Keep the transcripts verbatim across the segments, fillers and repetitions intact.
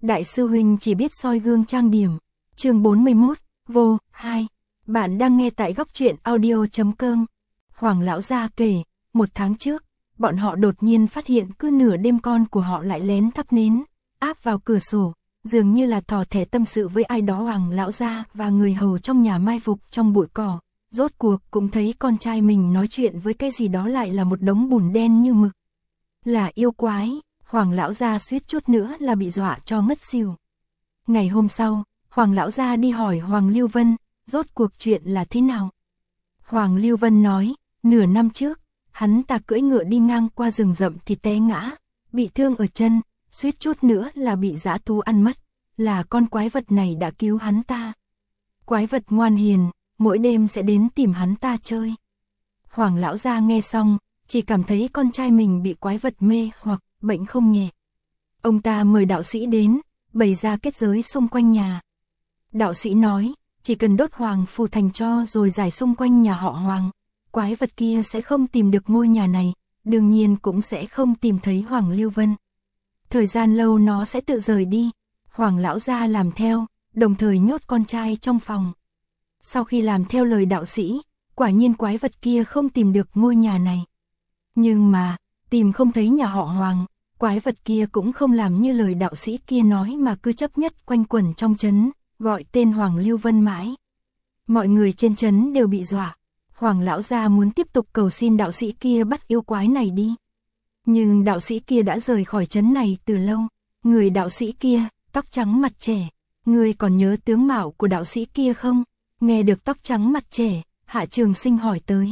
Đại sư huynh chỉ biết soi gương trang điểm. Chương bốn mươi mốt, vô, hai. Bạn đang nghe tại góc truyện audio chấm com. Hoàng lão gia kể, một tháng trước, bọn họ đột nhiên phát hiện cứ nửa đêm con của họ lại lén thắp nến, áp vào cửa sổ, dường như là thò thẻ tâm sự với ai đó. Hoàng lão gia và người hầu trong nhà mai phục trong bụi cỏ, rốt cuộc cũng thấy con trai mình nói chuyện với cái gì đó, lại là một đống bùn đen như mực. Là yêu quái. Hoàng lão gia suýt chút nữa là bị dọa cho ngất xỉu. Ngày hôm sau, Hoàng lão gia đi hỏi Hoàng Lưu Vân, rốt cuộc chuyện là thế nào. Hoàng Lưu Vân nói, nửa năm trước, hắn ta cưỡi ngựa đi ngang qua rừng rậm thì té ngã, bị thương ở chân, suýt chút nữa là bị dã thú ăn mất, là con quái vật này đã cứu hắn ta. Quái vật ngoan hiền, mỗi đêm sẽ đến tìm hắn ta chơi. Hoàng lão gia nghe xong, chỉ cảm thấy con trai mình bị quái vật mê hoặc bệnh không nhẹ. Ông ta mời đạo sĩ đến, bày ra kết giới xung quanh nhà. Đạo sĩ nói, chỉ cần đốt hoàng phù thành cho rồi giải xung quanh nhà họ Hoàng, quái vật kia sẽ không tìm được ngôi nhà này, đương nhiên cũng sẽ không tìm thấy Hoàng Lưu Vân. Thời gian lâu nó sẽ tự rời đi. Hoàng lão gia làm theo, đồng thời nhốt con trai trong phòng. Sau khi làm theo lời đạo sĩ, quả nhiên quái vật kia không tìm được ngôi nhà này. Nhưng mà, tìm không thấy nhà họ Hoàng, quái vật kia cũng không làm như lời đạo sĩ kia nói mà cứ chấp nhất quanh quẩn trong trấn, gọi tên Hoàng Lưu Vân mãi. Mọi người trên trấn đều bị dọa. Hoàng lão gia muốn tiếp tục cầu xin đạo sĩ kia bắt yêu quái này đi. Nhưng đạo sĩ kia đã rời khỏi trấn này từ lâu. Người đạo sĩ kia, tóc trắng mặt trẻ. Người còn nhớ tướng mạo của đạo sĩ kia không? Nghe được tóc trắng mặt trẻ, Hạ Trường Sinh hỏi tới.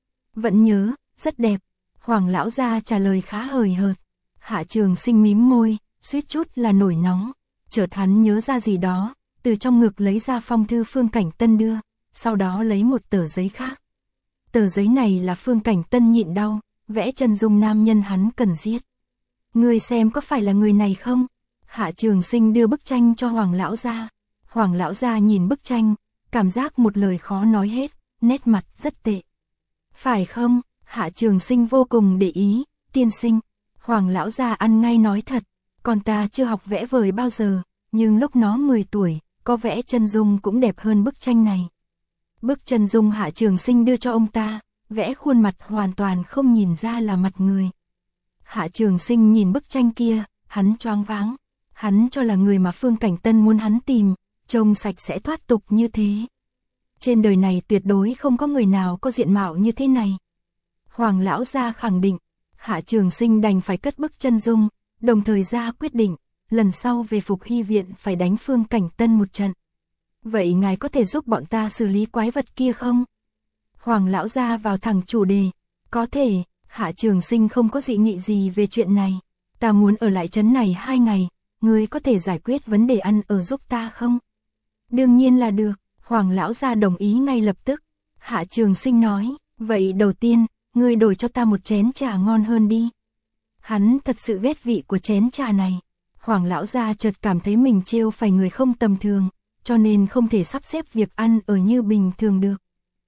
Vẫn nhớ, rất đẹp. Hoàng lão gia trả lời khá hời hợt. Hạ Trường Sinh mím môi, suýt chút là nổi nóng. Chợt hắn nhớ ra gì đó, từ trong ngực lấy ra phong thư Phương Cảnh Tân đưa, sau đó lấy một tờ giấy khác. Tờ giấy này là Phương Cảnh Tân nhịn đau, vẽ chân dung nam nhân hắn cần giết. Người xem có phải là người này không? Hạ Trường Sinh đưa bức tranh cho Hoàng lão gia. Hoàng lão gia nhìn bức tranh, cảm giác một lời khó nói hết, nét mặt rất tệ. Phải không? Hạ Trường Sinh vô cùng để ý, tiên sinh. Hoàng lão gia ăn ngay nói thật, con ta chưa học vẽ vời bao giờ, nhưng lúc nó mười tuổi, có vẽ chân dung cũng đẹp hơn bức tranh này. Bức chân dung Hạ Trường Sinh đưa cho ông ta, vẽ khuôn mặt hoàn toàn không nhìn ra là mặt người. Hạ Trường Sinh nhìn bức tranh kia, hắn choáng váng. Hắn cho là người mà Phương Cảnh Tân muốn hắn tìm, trông sạch sẽ thoát tục như thế. Trên đời này tuyệt đối không có người nào có diện mạo như thế này. Hoàng lão gia khẳng định. Hạ Trường Sinh đành phải cất bức chân dung, đồng thời ra quyết định, lần sau về Phục Hy viện phải đánh Phương Cảnh Tân một trận. Vậy ngài có thể giúp bọn ta xử lý quái vật kia không? Hoàng lão gia vào thẳng chủ đề. Có thể. Hạ Trường Sinh không có dị nghị gì về chuyện này. Ta muốn ở lại trấn này hai ngày, ngươi có thể giải quyết vấn đề ăn ở giúp ta không? Đương nhiên là được. Hoàng lão gia đồng ý ngay lập tức. Hạ Trường Sinh nói, vậy đầu tiên, ngươi đổi cho ta một chén trà ngon hơn đi. Hắn thật sự ghét vị của chén trà này. Hoàng lão gia chợt cảm thấy mình trêu phải người không tầm thường, cho nên không thể sắp xếp việc ăn ở như bình thường được.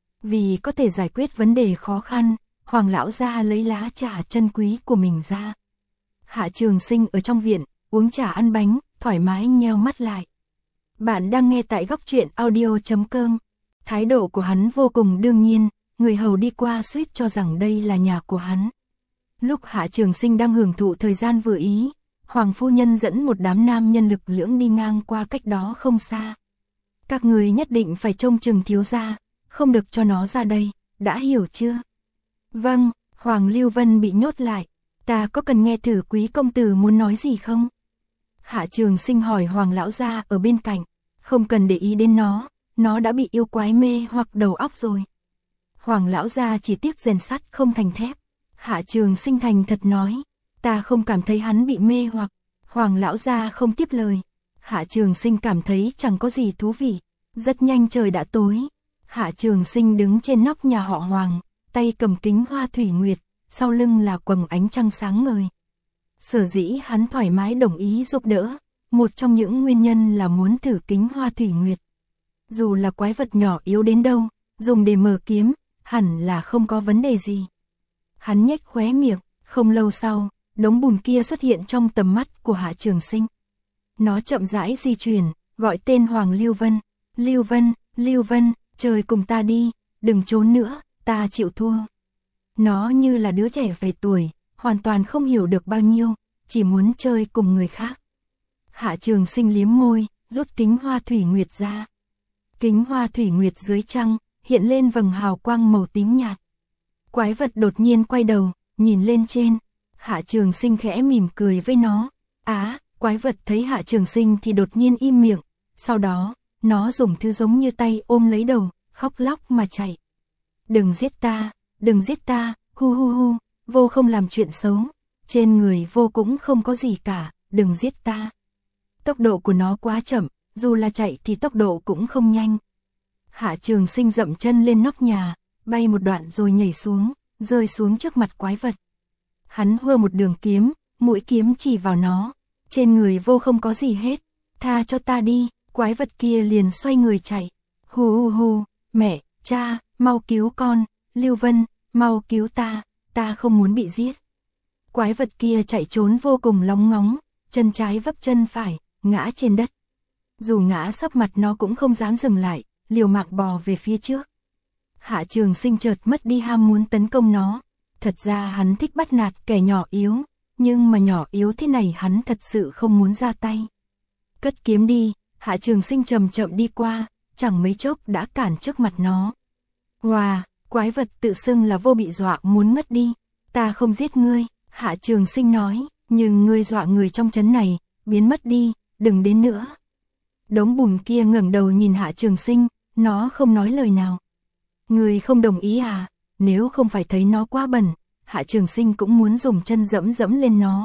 Vì có thể giải quyết vấn đề khó khăn, Hoàng lão gia lấy lá trà chân quý của mình ra. Hạ Trường Sinh ở trong viện, uống trà ăn bánh, thoải mái nheo mắt lại. Bạn đang nghe tại góc truyện audio chấm com. Thái độ của hắn vô cùng đương nhiên, người hầu đi qua suýt cho rằng đây là nhà của hắn. Lúc Hạ Trường Sinh đang hưởng thụ thời gian vừa ý, Hoàng phu nhân dẫn một đám nam nhân lực lưỡng đi ngang qua cách đó không xa. Các người nhất định phải trông chừng thiếu gia, không được cho nó ra đây, đã hiểu chưa? Vâng. Hoàng Lưu Vân bị nhốt lại. Ta có cần nghe thử quý công tử muốn nói gì không? Hạ Trường Sinh hỏi Hoàng lão gia ở bên cạnh. Không cần để ý đến nó, nó đã bị yêu quái mê hoặc đầu óc rồi. Hoàng lão gia chỉ tiếc rèn sắt không thành thép. Hạ Trường Sinh thành thật nói, ta không cảm thấy hắn bị mê hoặc. Hoàng lão gia không tiếp lời. Hạ Trường Sinh cảm thấy chẳng có gì thú vị. Rất nhanh trời đã tối. Hạ Trường Sinh đứng trên nóc nhà họ Hoàng, tay cầm kính hoa thủy nguyệt, sau lưng là quầng ánh trăng sáng ngời. Sở dĩ hắn thoải mái đồng ý giúp đỡ, một trong những nguyên nhân là muốn thử kính hoa thủy nguyệt. Dù là quái vật nhỏ yếu đến đâu, dùng để mở kiếm, hẳn là không có vấn đề gì. Hắn nhếch khóe miệng, không lâu sau, đống bùn kia xuất hiện trong tầm mắt của Hạ Trường Sinh. Nó chậm rãi di chuyển, gọi tên Hoàng Lưu Vân. Lưu Vân, Lưu Vân, chơi cùng ta đi, đừng trốn nữa, ta chịu thua. Nó như là đứa trẻ vài tuổi, hoàn toàn không hiểu được bao nhiêu, chỉ muốn chơi cùng người khác. Hạ Trường Sinh liếm môi, rút kính hoa thủy nguyệt ra. Kính hoa thủy nguyệt dưới trăng, hiện lên vầng hào quang màu tím nhạt. Quái vật đột nhiên quay đầu, nhìn lên trên. Hạ Trường Sinh khẽ mỉm cười với nó. Á, quái vật thấy Hạ Trường Sinh thì đột nhiên im miệng. Sau đó, nó dùng thứ giống như tay ôm lấy đầu, khóc lóc mà chạy. Đừng giết ta, đừng giết ta, hu hu hu, vô không làm chuyện xấu. Trên người vô cũng không có gì cả, đừng giết ta. Tốc độ của nó quá chậm, dù là chạy thì tốc độ cũng không nhanh. Hạ Trường Sinh dậm chân lên nóc nhà, bay một đoạn rồi nhảy xuống, rơi xuống trước mặt quái vật. Hắn hơ một đường kiếm, mũi kiếm chỉ vào nó. Trên người vô không có gì hết. Tha cho ta đi, quái vật kia liền xoay người chạy. Hù hù hù, mẹ, cha, mau cứu con, Lưu Vân, mau cứu ta, ta không muốn bị giết. Quái vật kia chạy trốn vô cùng lóng ngóng, chân trái vấp chân phải, ngã trên đất. Dù ngã sấp mặt nó cũng không dám dừng lại, liều mạng bò về phía trước. Hạ Trường Sinh chợt mất đi ham muốn tấn công nó. Thật ra hắn thích bắt nạt kẻ nhỏ yếu, nhưng mà nhỏ yếu thế này hắn thật sự không muốn ra tay. Cất kiếm đi, Hạ Trường Sinh chậm chậm đi qua, chẳng mấy chốc đã cản trước mặt nó. Wow, quái vật tự xưng là vô bị dọa muốn ngất đi. Ta không giết ngươi, Hạ Trường Sinh nói, nhưng ngươi dọa người trong trấn này, biến mất đi, đừng đến nữa. Đống bùn kia ngẩng đầu nhìn Hạ Trường Sinh, nó không nói lời nào. Ngươi không đồng ý à? Nếu không phải thấy nó quá bẩn, Hạ Trường Sinh cũng muốn dùng chân dẫm dẫm lên nó.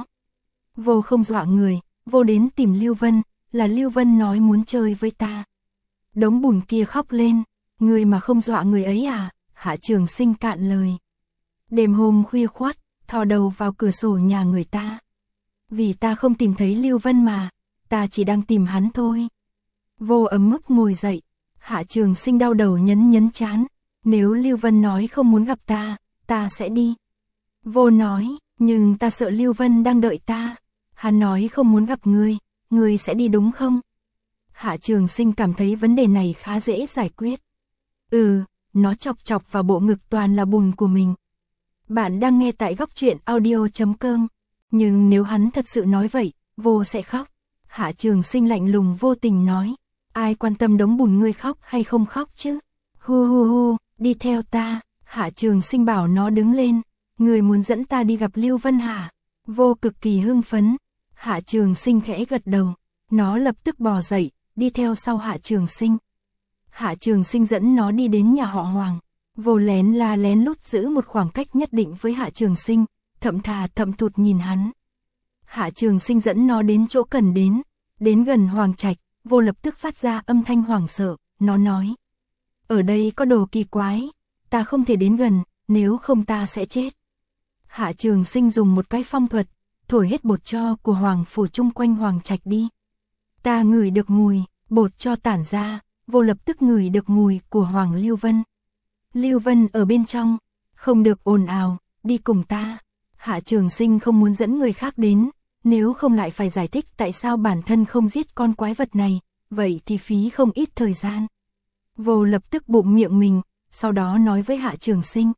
Vô không dọa người, vô đến tìm Lưu Vân, là Lưu Vân nói muốn chơi với ta. Đống bùn kia khóc lên, ngươi mà không dọa người ấy à? Hạ Trường Sinh cạn lời. Đêm hôm khuya khoắt, thò đầu vào cửa sổ nhà người ta. Vì ta không tìm thấy Lưu Vân mà, ta chỉ đang tìm hắn thôi. Vô ấm ức ngồi dậy, Hạ Trường Sinh đau đầu nhấn nhấn trán. Nếu Lưu Vân nói không muốn gặp ta, ta sẽ đi. Vô nói, nhưng ta sợ Lưu Vân đang đợi ta. Hắn nói không muốn gặp ngươi, ngươi sẽ đi đúng không? Hạ Trường Sinh cảm thấy vấn đề này khá dễ giải quyết. Ừ, nó chọc chọc vào bộ ngực toàn là bùn của mình. Bạn đang nghe tại góc truyện audio chấm com. Nhưng nếu hắn thật sự nói vậy, vô sẽ khóc. Hạ Trường Sinh lạnh lùng vô tình nói. Ai quan tâm đống bùn ngươi khóc hay không khóc chứ? Hu hu hu, đi theo ta. Hạ Trường Sinh bảo nó đứng lên. Người muốn dẫn ta đi gặp Lưu Vân hả? Vô cực kỳ hưng phấn. Hạ Trường Sinh khẽ gật đầu. Nó lập tức bò dậy, đi theo sau Hạ Trường Sinh. Hạ Trường Sinh dẫn nó đi đến nhà họ Hoàng. Vô lén la lén lút giữ một khoảng cách nhất định với Hạ Trường Sinh, thậm thà thậm thụt nhìn hắn. Hạ Trường Sinh dẫn nó đến chỗ cần đến. Đến gần Hoàng Trạch, Vô lập tức phát ra âm thanh hoảng sợ. Nó nói. Ở đây có đồ kỳ quái. Ta không thể đến gần, nếu không ta sẽ chết. Hạ Trường Sinh dùng một cái phong thuật, thổi hết bột tro của Hoàng phủ chung quanh Hoàng Trạch đi. Ta ngửi được mùi, bột tro tản ra, Vô lập tức ngửi được mùi của Hoàng Lưu Vân. Lưu Vân ở bên trong, không được ồn ào, đi cùng ta. Hạ Trường Sinh không muốn dẫn người khác đến, nếu không lại phải giải thích tại sao bản thân không giết con quái vật này, vậy thì phí không ít thời gian. Vô lập tức bụm miệng mình, sau đó nói với Hạ Trường Sinh.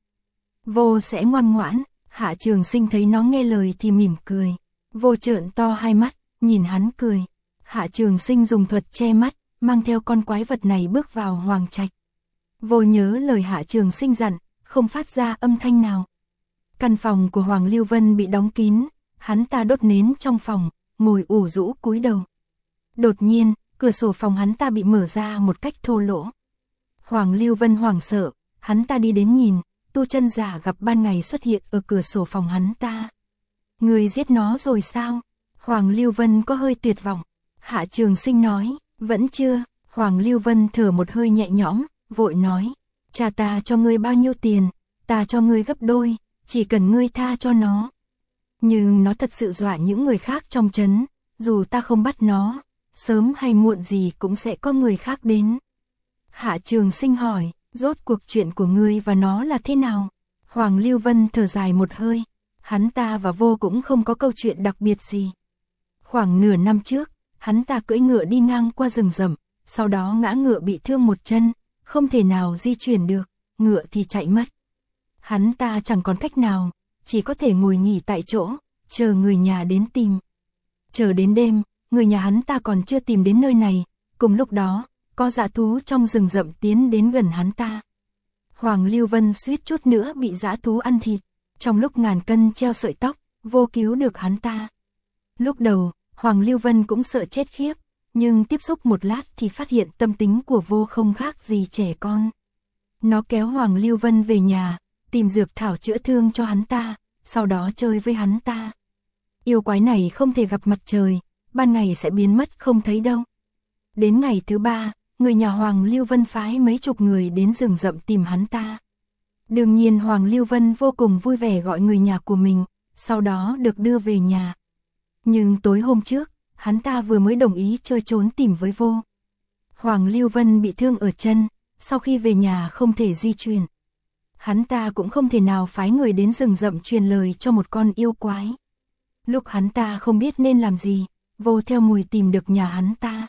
Vô sẽ ngoan ngoãn. Hạ Trường Sinh thấy nó nghe lời thì mỉm cười. Vô trợn to hai mắt, nhìn hắn cười. Hạ Trường Sinh dùng thuật che mắt, mang theo con quái vật này bước vào Hoàng Trạch. Vô nhớ lời Hạ Trường Sinh dặn, không phát ra âm thanh nào. Căn phòng của Hoàng Lưu Vân bị đóng kín, hắn ta đốt nến trong phòng, ngồi ủ rũ cúi đầu. Đột nhiên, cửa sổ phòng hắn ta bị mở ra một cách thô lỗ. Hoàng Lưu Vân hoảng sợ, hắn ta đi đến nhìn, tu chân giả gặp ban ngày xuất hiện ở cửa sổ phòng hắn ta. Người giết nó rồi sao? Hoàng Lưu Vân có hơi tuyệt vọng. Hạ Trường Sinh nói, vẫn chưa. Hoàng Lưu Vân thở một hơi nhẹ nhõm, vội nói, cha ta cho ngươi bao nhiêu tiền, ta cho ngươi gấp đôi, chỉ cần ngươi tha cho nó. Nhưng nó thật sự dọa những người khác trong trấn, dù ta không bắt nó, sớm hay muộn gì cũng sẽ có người khác đến. Hạ Trường Sinh hỏi, rốt cuộc chuyện của ngươi và nó là thế nào? Hoàng Lưu Vân thở dài một hơi, hắn ta và Vô cũng không có câu chuyện đặc biệt gì. Khoảng nửa năm trước, hắn ta cưỡi ngựa đi ngang qua rừng rậm, sau đó ngã ngựa bị thương một chân, không thể nào di chuyển được, ngựa thì chạy mất. Hắn ta chẳng còn cách nào, chỉ có thể ngồi nghỉ tại chỗ, chờ người nhà đến tìm. Chờ đến đêm, người nhà hắn ta còn chưa tìm đến nơi này, cùng lúc đó, có dã thú trong rừng rậm tiến đến gần hắn ta. Hoàng Lưu Vân suýt chút nữa bị dã thú ăn thịt, trong lúc ngàn cân treo sợi tóc, Vô cứu được hắn ta. Lúc đầu, Hoàng Lưu Vân cũng sợ chết khiếp, nhưng tiếp xúc một lát thì phát hiện tâm tính của Vô không khác gì trẻ con. Nó kéo Hoàng Lưu Vân về nhà, tìm dược thảo chữa thương cho hắn ta, sau đó chơi với hắn ta. Yêu quái này không thể gặp mặt trời, ban ngày sẽ biến mất không thấy đâu. Đến ngày thứ ba, người nhà Hoàng Lưu Vân phái mấy chục người đến rừng rậm tìm hắn ta. Đương nhiên Hoàng Lưu Vân vô cùng vui vẻ gọi người nhà của mình, sau đó được đưa về nhà. Nhưng tối hôm trước, hắn ta vừa mới đồng ý chơi trốn tìm với Vô. Hoàng Lưu Vân bị thương ở chân, sau khi về nhà không thể di chuyển. Hắn ta cũng không thể nào phái người đến rừng rậm truyền lời cho một con yêu quái. Lúc hắn ta không biết nên làm gì, Vô theo mùi tìm được nhà hắn ta.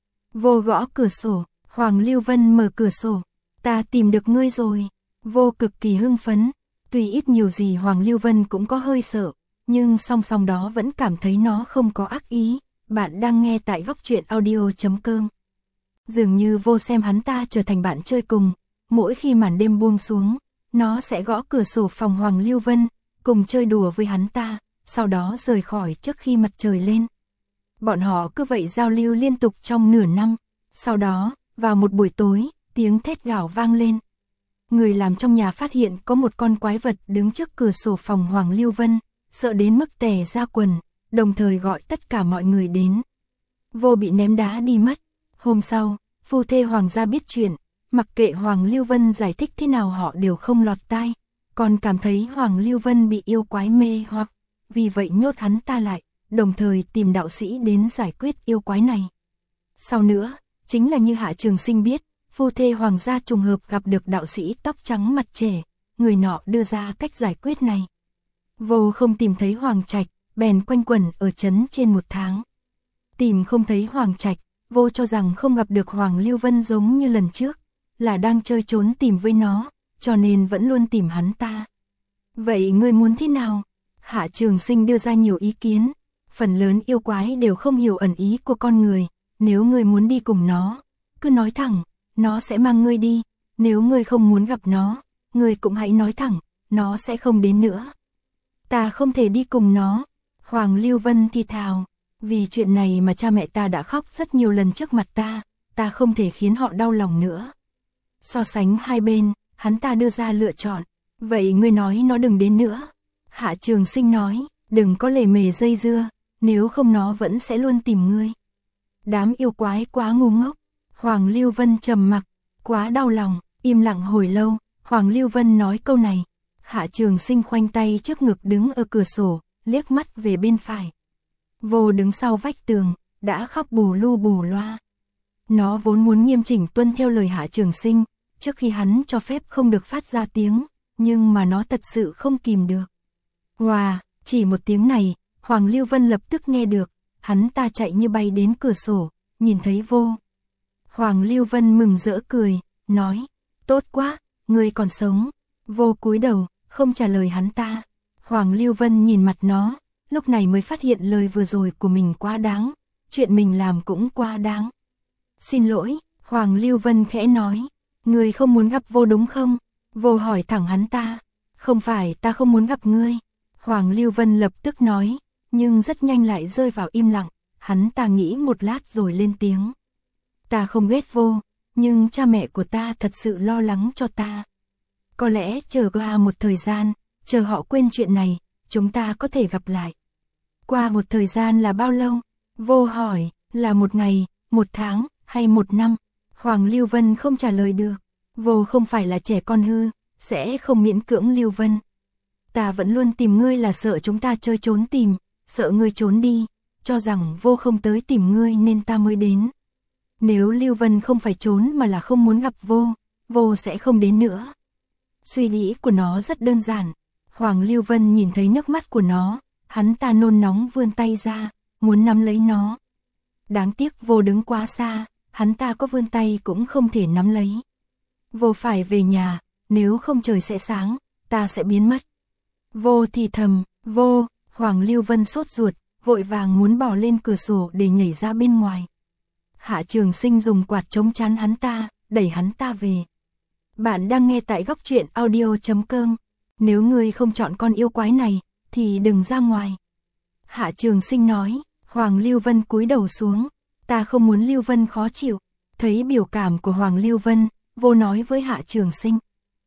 Vô gõ cửa sổ, Hoàng Lưu Vân mở cửa sổ, ta tìm được ngươi rồi. Vô cực kỳ hưng phấn, tuy ít nhiều gì Hoàng Lưu Vân cũng có hơi sợ, nhưng song song đó vẫn cảm thấy nó không có ác ý. Bạn đang nghe tại góc truyện audio chấm com. Dường như Vô xem hắn ta trở thành bạn chơi cùng, mỗi khi màn đêm buông xuống, nó sẽ gõ cửa sổ phòng Hoàng Lưu Vân, cùng chơi đùa với hắn ta, sau đó rời khỏi trước khi mặt trời lên. Bọn họ cứ vậy giao lưu liên tục trong nửa năm, sau đó, vào một buổi tối, tiếng thét gào vang lên. Người làm trong nhà phát hiện có một con quái vật đứng trước cửa sổ phòng Hoàng Lưu Vân, sợ đến mức tè ra quần, đồng thời gọi tất cả mọi người đến. Vô bị ném đá đi mất. Hôm sau, phu thê Hoàng gia biết chuyện, mặc kệ Hoàng Lưu Vân giải thích thế nào họ đều không lọt tai, còn cảm thấy Hoàng Lưu Vân bị yêu quái mê hoặc, vì vậy nhốt hắn ta lại, đồng thời tìm đạo sĩ đến giải quyết yêu quái này. Sau nữa, chính là như Hạ Trường Sinh biết, phu thê Hoàng gia trùng hợp gặp được đạo sĩ tóc trắng mặt trẻ, người nọ đưa ra cách giải quyết này. Vô không tìm thấy Hoàng Trạch, bèn quanh quẩn ở trấn trên một tháng. Tìm không thấy Hoàng Trạch, Vô cho rằng không gặp được Hoàng Lưu Vân giống như lần trước, là đang chơi trốn tìm với nó, cho nên vẫn luôn tìm hắn ta. Vậy ngươi muốn thế nào? Hạ Trường Sinh đưa ra nhiều ý kiến, phần lớn yêu quái đều không hiểu ẩn ý của con người, nếu ngươi muốn đi cùng nó, cứ nói thẳng, nó sẽ mang ngươi đi, nếu ngươi không muốn gặp nó, ngươi cũng hãy nói thẳng, nó sẽ không đến nữa. Ta không thể đi cùng nó, Hoàng Lưu Vân thì thào, vì chuyện này mà cha mẹ ta đã khóc rất nhiều lần trước mặt ta, ta không thể khiến họ đau lòng nữa. So sánh hai bên, hắn ta đưa ra lựa chọn, vậy ngươi nói nó đừng đến nữa. Hạ Trường Sinh nói, đừng có lề mề dây dưa, nếu không nó vẫn sẽ luôn tìm ngươi. Đám yêu quái quá ngu ngốc. Hoàng Lưu Vân trầm mặc, quá đau lòng, im lặng hồi lâu, Hoàng Lưu Vân nói câu này. Hạ Trường Sinh khoanh tay trước ngực đứng ở cửa sổ, liếc mắt về bên phải. Vô đứng sau vách tường, đã khóc bù lu bù loa. Nó vốn muốn nghiêm chỉnh tuân theo lời Hạ Trường Sinh, trước khi hắn cho phép không được phát ra tiếng, nhưng mà nó thật sự không kìm được. Hòa, chỉ một tiếng này, Hoàng Lưu Vân lập tức nghe được, hắn ta chạy như bay đến cửa sổ, nhìn thấy Vô. Hoàng Lưu Vân mừng rỡ cười, nói, tốt quá, ngươi còn sống. Vô cúi đầu, không trả lời hắn ta. Hoàng Lưu Vân nhìn mặt nó, lúc này mới phát hiện lời vừa rồi của mình quá đáng, chuyện mình làm cũng quá đáng. Xin lỗi, Hoàng Lưu Vân khẽ nói, ngươi không muốn gặp Vô đúng không? Vô hỏi thẳng hắn ta, không phải ta không muốn gặp ngươi. Hoàng Lưu Vân lập tức nói, nhưng rất nhanh lại rơi vào im lặng, hắn ta nghĩ một lát rồi lên tiếng. Ta không ghét Vô, nhưng cha mẹ của ta thật sự lo lắng cho ta. Có lẽ chờ qua một thời gian, chờ họ quên chuyện này, chúng ta có thể gặp lại. Qua một thời gian là bao lâu? Vô hỏi, là một ngày, một tháng, hay một năm? Hoàng Lưu Vân không trả lời được. Vô không phải là trẻ con hư, sẽ không miễn cưỡng Lưu Vân. Ta vẫn luôn tìm ngươi là sợ chúng ta chơi trốn tìm, sợ ngươi trốn đi, cho rằng Vô không tới tìm ngươi nên ta mới đến. Nếu Lưu Vân không phải trốn mà là không muốn gặp Vô, Vô sẽ không đến nữa. Suy nghĩ của nó rất đơn giản. Hoàng Lưu Vân nhìn thấy nước mắt của nó, hắn ta nôn nóng vươn tay ra, muốn nắm lấy nó. Đáng tiếc Vô đứng quá xa, hắn ta có vươn tay cũng không thể nắm lấy. Vô phải về nhà, nếu không trời sẽ sáng, ta sẽ biến mất. Vô thì thầm, Vô, Hoàng Lưu Vân sốt ruột, vội vàng muốn bò lên cửa sổ để nhảy ra bên ngoài. Hạ Trường Sinh dùng quạt chống chắn hắn ta, đẩy hắn ta về. Bạn đang nghe tại góc truyện audio chấm com. Nếu ngươi không chọn con yêu quái này, thì đừng ra ngoài. Hạ Trường Sinh nói. Hoàng Lưu Vân cúi đầu xuống. Ta không muốn Lưu Vân khó chịu. Thấy biểu cảm của Hoàng Lưu Vân, Vô nói với Hạ Trường Sinh.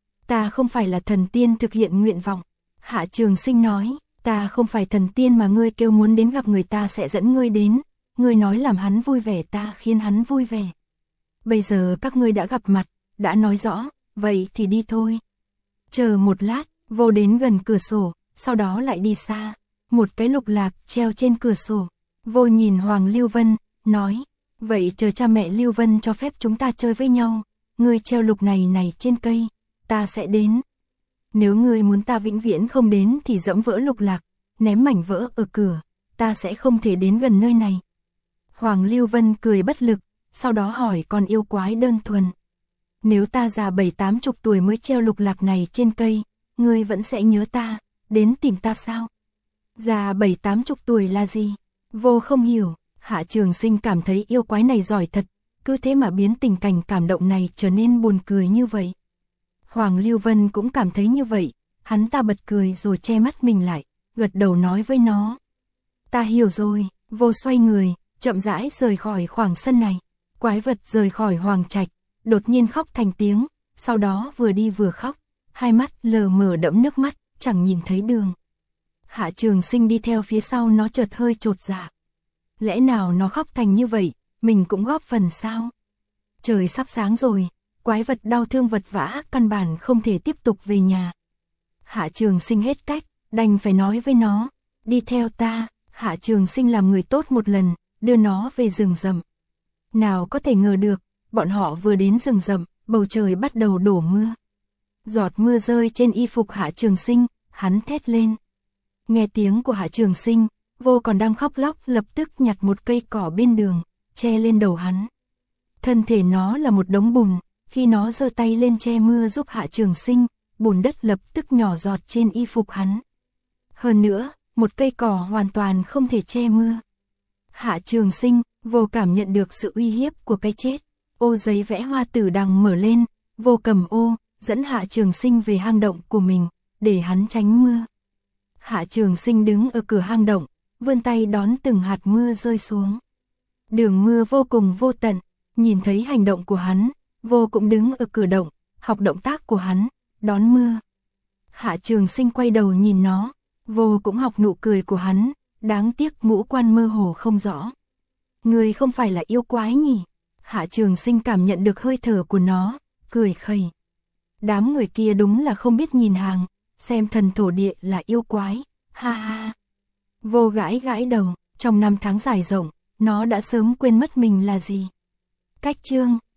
Ta không phải là thần tiên thực hiện nguyện vọng. Hạ Trường Sinh nói. Ta không phải thần tiên mà ngươi kêu muốn đến gặp người ta sẽ dẫn ngươi đến. Ngươi nói làm hắn vui vẻ ta khiến hắn vui vẻ. Bây giờ các ngươi đã gặp mặt, đã nói rõ, vậy thì đi thôi. Chờ một lát, Vô đến gần cửa sổ, sau đó lại đi xa. Một cái lục lạc treo trên cửa sổ. Vô nhìn Hoàng Lưu Vân, nói, vậy chờ cha mẹ Lưu Vân cho phép chúng ta chơi với nhau. Ngươi treo lục này này trên cây, ta sẽ đến. Nếu ngươi muốn ta vĩnh viễn không đến thì dẫm vỡ lục lạc, ném mảnh vỡ ở cửa, ta sẽ không thể đến gần nơi này. Hoàng Lưu Vân cười bất lực, sau đó hỏi con yêu quái đơn thuần. Nếu ta già bảy tám chục tuổi mới treo lục lạc này trên cây, ngươi vẫn sẽ nhớ ta, đến tìm ta sao? Già bảy tám chục tuổi là gì? Vô không hiểu. Hạ Trường Sinh cảm thấy yêu quái này giỏi thật, cứ thế mà biến tình cảnh cảm động này trở nên buồn cười như vậy. Hoàng Lưu Vân cũng cảm thấy như vậy, hắn ta bật cười rồi che mắt mình lại, gật đầu nói với nó. Ta hiểu rồi. Vô xoay người, chậm rãi rời khỏi khoảng sân này. Quái vật rời khỏi hoàng trạch, đột nhiên khóc thành tiếng, sau đó vừa đi vừa khóc, hai mắt lờ mờ đẫm nước mắt, chẳng nhìn thấy đường. Hạ Trường Sinh đi theo phía sau nó chợt hơi chột dạ. Lẽ nào nó khóc thành như vậy, mình cũng góp phần sao? Trời sắp sáng rồi, quái vật đau thương vật vã căn bản không thể tiếp tục về nhà. Hạ Trường Sinh hết cách, đành phải nói với nó, đi theo ta. Hạ Trường Sinh làm người tốt một lần, đưa nó về rừng rậm. Nào có thể ngờ được, bọn họ vừa đến rừng rậm, bầu trời bắt đầu đổ mưa. Giọt mưa rơi trên y phục Hạ Trường Sinh, hắn thét lên. Nghe tiếng của Hạ Trường Sinh, Vô còn đang khóc lóc lập tức nhặt một cây cỏ bên đường, che lên đầu hắn. Thân thể nó là một đống bùn, khi nó giơ tay lên che mưa giúp Hạ Trường Sinh, bùn đất lập tức nhỏ giọt trên y phục hắn. Hơn nữa, một cây cỏ hoàn toàn không thể che mưa. Hạ Trường Sinh, Vô cảm nhận được sự uy hiếp của cái chết. Ô giấy vẽ hoa tử đằng mở lên, Vô cầm ô, dẫn Hạ Trường Sinh về hang động của mình, để hắn tránh mưa. Hạ Trường Sinh đứng ở cửa hang động, vươn tay đón từng hạt mưa rơi xuống. Đường mưa vô cùng vô tận, nhìn thấy hành động của hắn, Vô cũng đứng ở cửa động, học động tác của hắn, đón mưa. Hạ Trường Sinh quay đầu nhìn nó, Vô cũng học nụ cười của hắn, đáng tiếc ngũ quan mơ hồ không rõ. Người không phải là yêu quái nhỉ? Hạ Trường Sinh cảm nhận được hơi thở của nó, cười khẩy. Đám người kia đúng là không biết nhìn hàng, xem thần thổ địa là yêu quái, ha ha. Vô gãi gãi đầu, trong năm tháng dài rộng, nó đã sớm quên mất mình là gì. Cách chương